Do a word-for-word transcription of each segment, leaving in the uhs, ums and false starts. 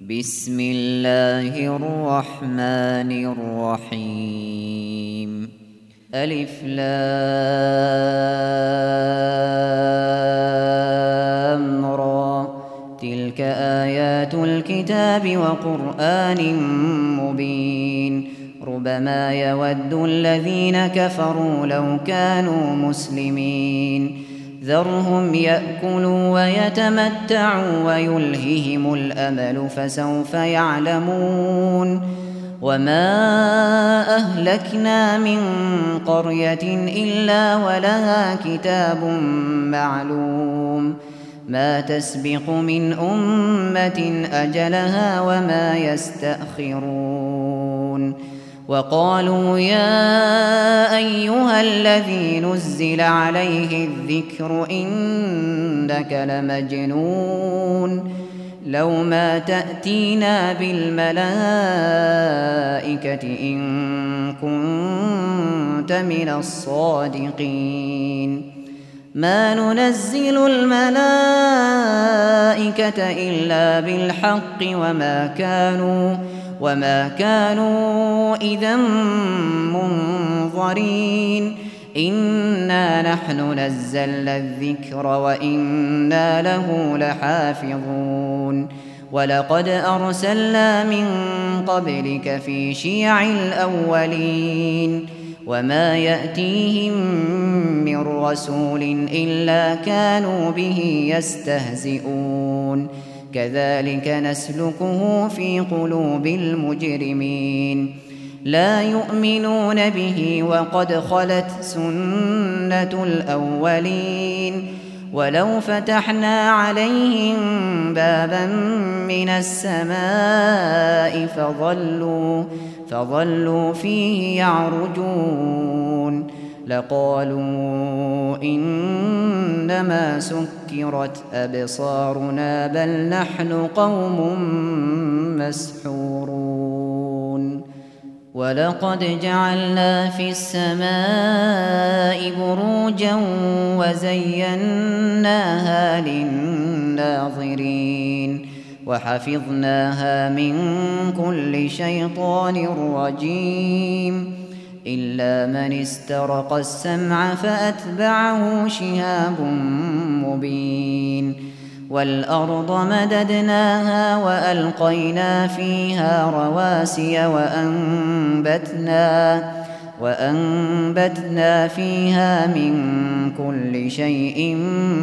بسم الله الرحمن الرحيم ألف لام را تلك آيات الكتاب وقرآن مبين ربما يود الذين كفروا لو كانوا مسلمين ذرهم يأكلوا ويتمتعوا ويلههم الأمل فسوف يعلمون وما أهلكنا من قرية إلا ولها كتاب معلوم ما تسبق من أمة أجلها وما يستأخرون وقالوا يا أيها الذي نزل عليه الذكر إنك لمجنون لو ما تأتينا بالملائكة إن كنت من الصادقين ما ننزل الملائكة إلا بالحق وما كانوا وما كانوا إذا منظرين إنا نحن نزلنا الذكر وإنا له لحافظون ولقد أرسلنا من قبلك في شيع الأولين وما يأتيهم من رسول إلا كانوا به يستهزئون كذلك نسلكه في قلوب المجرمين لا يؤمنون به وقد خلت سنة الأولين ولو فتحنا عليهم بابا من السماء فظلوا, فظلوا فيه يعرجون لقالوا إنما سكرت أبصارنا بل نحن قوم مسحورون ولقد جعلنا في السماء بروجا وزيناها للناظرين وحفظناها من كل شيطان رجيم إلا من استرق السمع فأتبعه شهاب مبين والأرض مددناها وألقينا فيها رواسي وأنبتنا, وأنبتنا فيها من كل شيء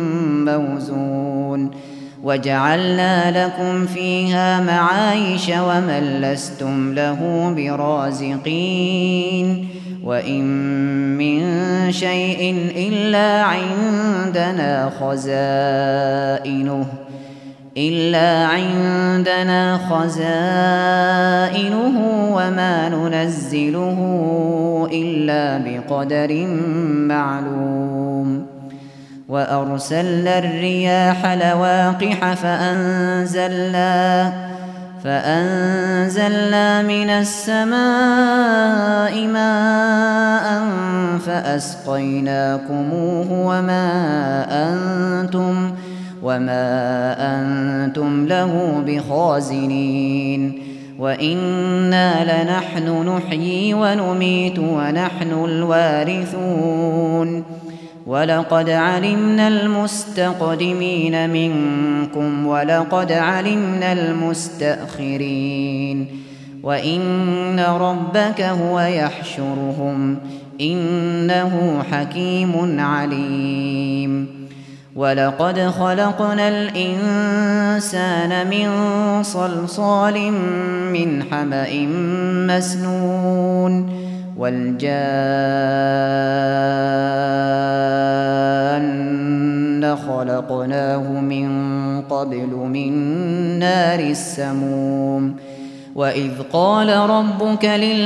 موزون وجعلنا لكم فيها معايش ومن لستم له برازقين وإن من شيء إلا عندنا خزائنه إلا عندنا خزائنه وما ننزله إلا بقدر معلوم وأرسلنا الرياح لواقح فأنزلنا فأنزلنا من السماء ماء فأسقيناكموه وما أنتم وما أنتم له بخازنين وإنا لنحن نحيي ونميت ونحن الوارثون ولقد علمنا المستقدمين منكم ولقد علمنا المستأخرين وإن ربك هو يحشرهم إنه حكيم عليم ولقد خلقنا الإنسان من صلصال من حمأ مسنون والجان خلقناه من قبل من نار السموم وإذ قال ربك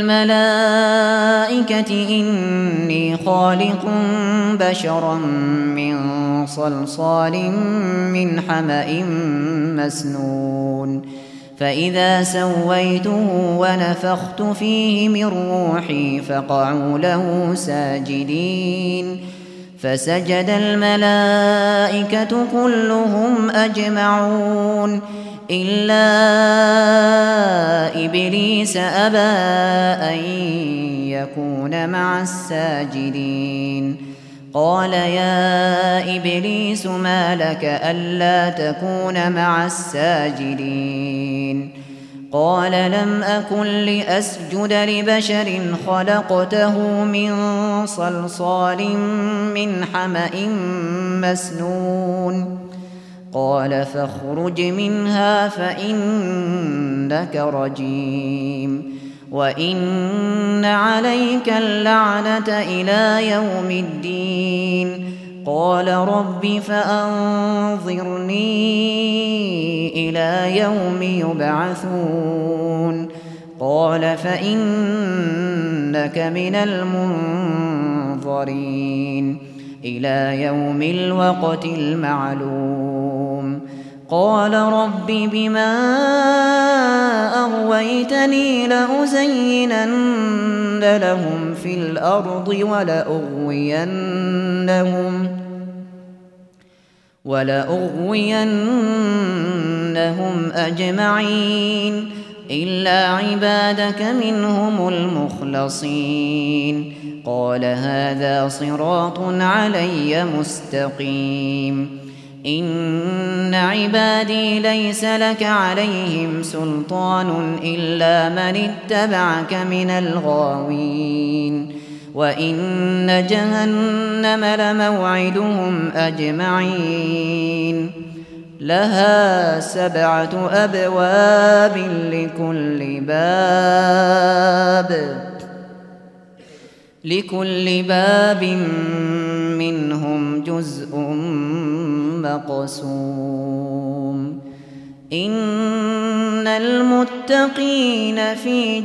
للملائكة إني خالق بشرا من صلصال من حمأ مسنون فإذا سويته ونفخت فيه من روحي فقعوا له ساجدين فسجد الملائكة كلهم أجمعون إلا إبليس أبى أن يكون مع الساجدين قال يا إبليس ما لك ألا تكون مع الساجدين قال لم أكن لأسجد لبشر خلقته من صلصال من حمأ مسنون قال فاخرج منها فإنك رجيم وإن عليك اللعنة إلى يوم الدين قال رب فأنظرني إلى يوم يبعثون قال فإنك من المنظرين إلى يوم الوقت المعلوم قال رب بما أغويتني لأزينن لهم في الأرض ولأغوينهم ولأغوينهم أجمعين إلا عبادك منهم المخلصين قال هذا صراط علي مستقيم إن عبادي ليس لك عليهم سلطان إلا من اتبعك من الغاوين وإن جهنم لموعدهم أجمعين لها سبعة أبواب لكل باب لكل باب منهم جزء مقسوم إن المتقين في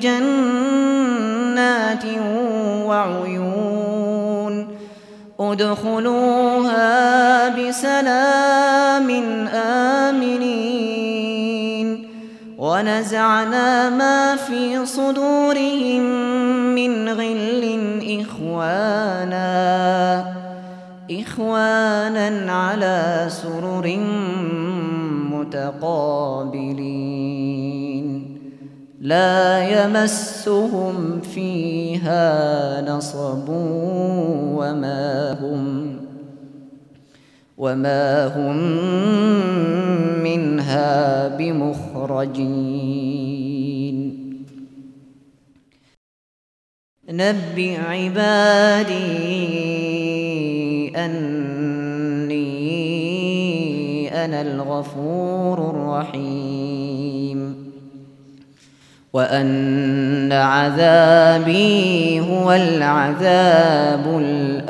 جنات وعيون ادخلوها بسلام آمنين ونزعنا ما في صدورهم من غل إخوانا إخوانا على سرر متقابلين لا يمسهم فيها نصب وما هم وما هم منها بمخرجين نبئ عبادي أني أنا الغفور الرحيم وأن عذابي هو العذاب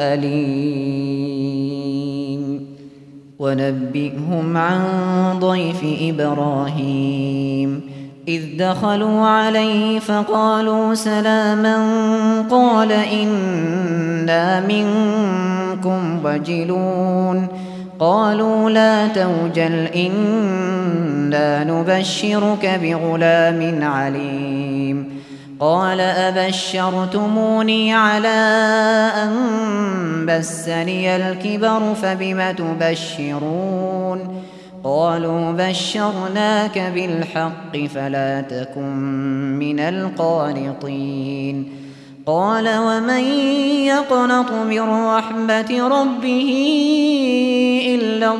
الأليم ونبئهم عن ضيف إبراهيم إذ دخلوا عليه فقالوا سلاما قال إنا منكم وجلون قالوا لا توجل إنا نبشرك بغلام عليم قال أبشرتموني على أن مسني الكبر فبم تبشرون قالوا بشرناك بالحق فلا تكن من القانطين قال ومن يقنط من رحمة ربه إلا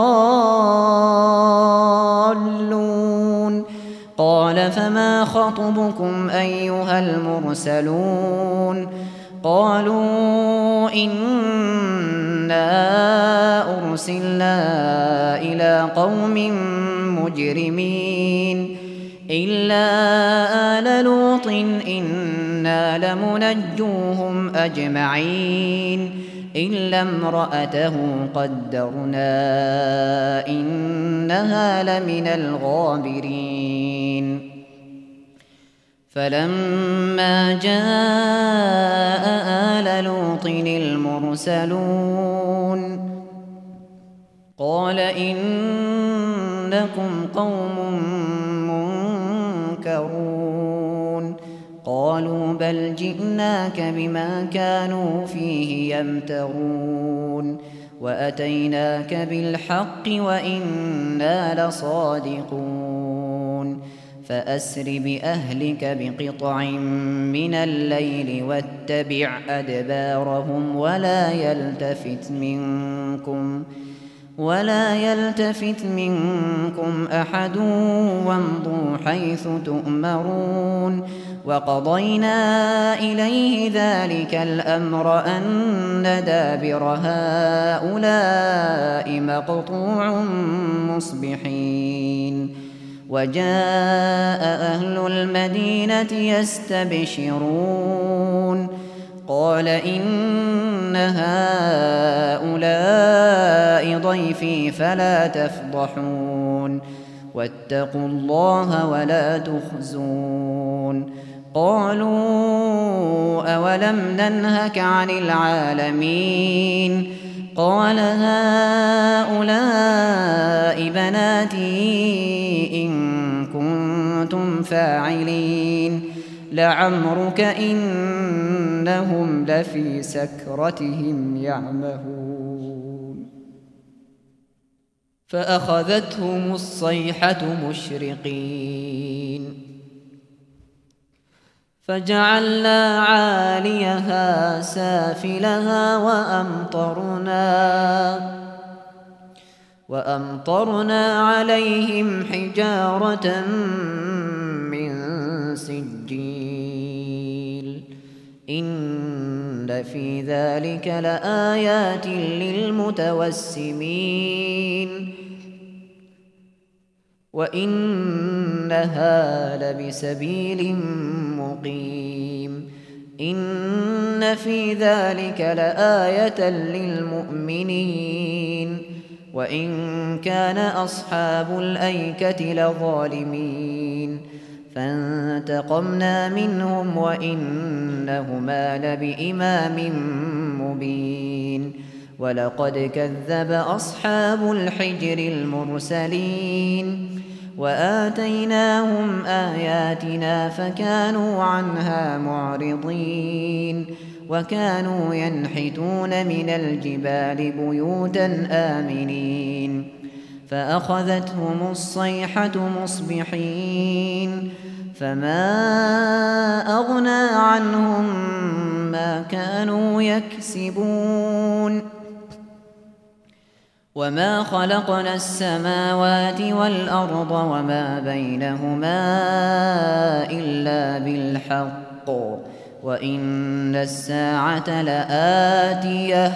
الضالون قال فما خطبكم أيها المرسلون قالوا إنا أرسلنا إلى قوم مجرمين إلا آل لوط إنا لمنجوهم أجمعين إلا امرأته قدرنا إنها لمن الغابرين فلما جاء آل لوط المرسلون قال إنكم قوم منكرون قالوا بل جئناك بما كانوا فيه يمترون وأتيناك بالحق وإنا لصادقون فأسر بأهلك بقطع من الليل واتبع أدبارهم ولا يلتفت منكم ولا يلتفت منكم أحد وامضوا حيث تؤمرون وقضينا إليه ذلك الأمر أن دابر هؤلاء مقطوع مصبحين وجاء أهل المدينة يستبشرون قال إن هؤلاء ضيفي فلا تفضحون واتقوا الله ولا تخزون قالوا أولم ننهك عن العالمين قال هؤلاء بناتي إن كنتم فاعلين لعمرك إنهم لفي سكرتهم يعمهون فأخذتهم الصيحة مشرقين فجعلنا عاليها سافلها وأمطرنا وأمطرنا عليهم حجارة من سجيل إن في ذلك لآيات للمتوسمين وإنها لبسبيل مقيم إن في ذلك لآية للمؤمنين وإن كان أصحاب الأيكة لظالمين فانتقمنا منهم وإنهما لبإمام مبين ولقد كذب أصحاب الحجر المرسلين وآتيناهم آياتنا فكانوا عنها معرضين وكانوا ينحتون من الجبال بيوتا آمنين فأخذتهم الصيحة مصبحين فما أغنى عنهم ما كانوا يكسبون وما خلقنا السماوات والأرض وما بينهما إلا بالحق وإن الساعة لآتية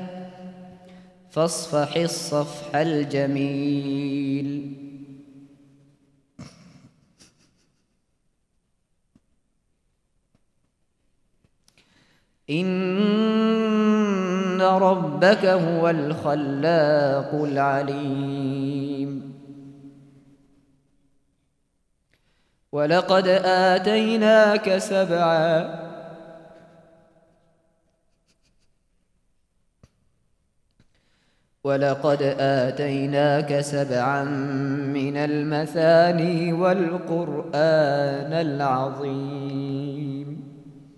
فاصفح الصفح الجميل إن ربك هو الخلاق العليم ولقد آتيناك سبعا ولقد آتيناك سبعا من المثاني والقرآن العظيم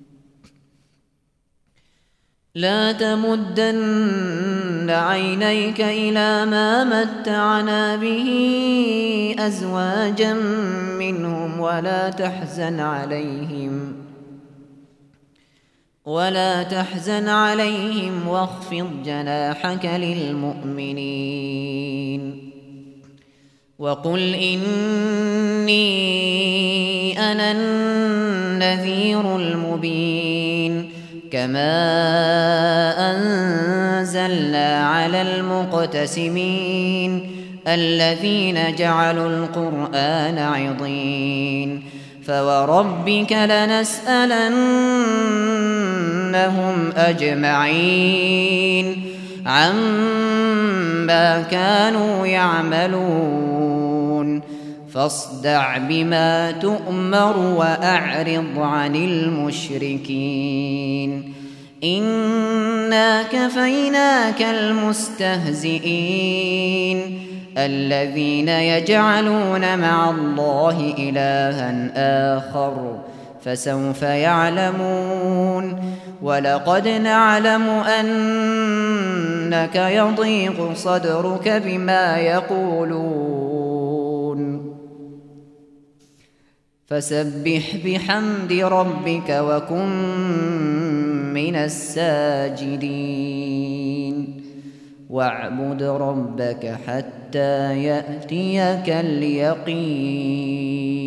لا تمدن عينيك إلى ما متعنا به أزواجا منهم ولا تحزن عليهم ولا تحزن عليهم واخفض جناحك للمؤمنين وقل إني أنا النذير المبين كما أنزلنا على المقتسمين الذين جعلوا القرآن عضين فوربك لنسألنهم أجمعين عما كانوا يعملون فاصدع بما تؤمر وأعرض عن المشركين إنا كفيناك المستهزئين الذين يجعلون مع الله إلها آخر فسوف يعلمون ولقد نعلم أنك يضيق صدرك بما يقولون فسبح بحمد ربك وكن من الساجدين واعبد ربك حتى يأتيك اليقين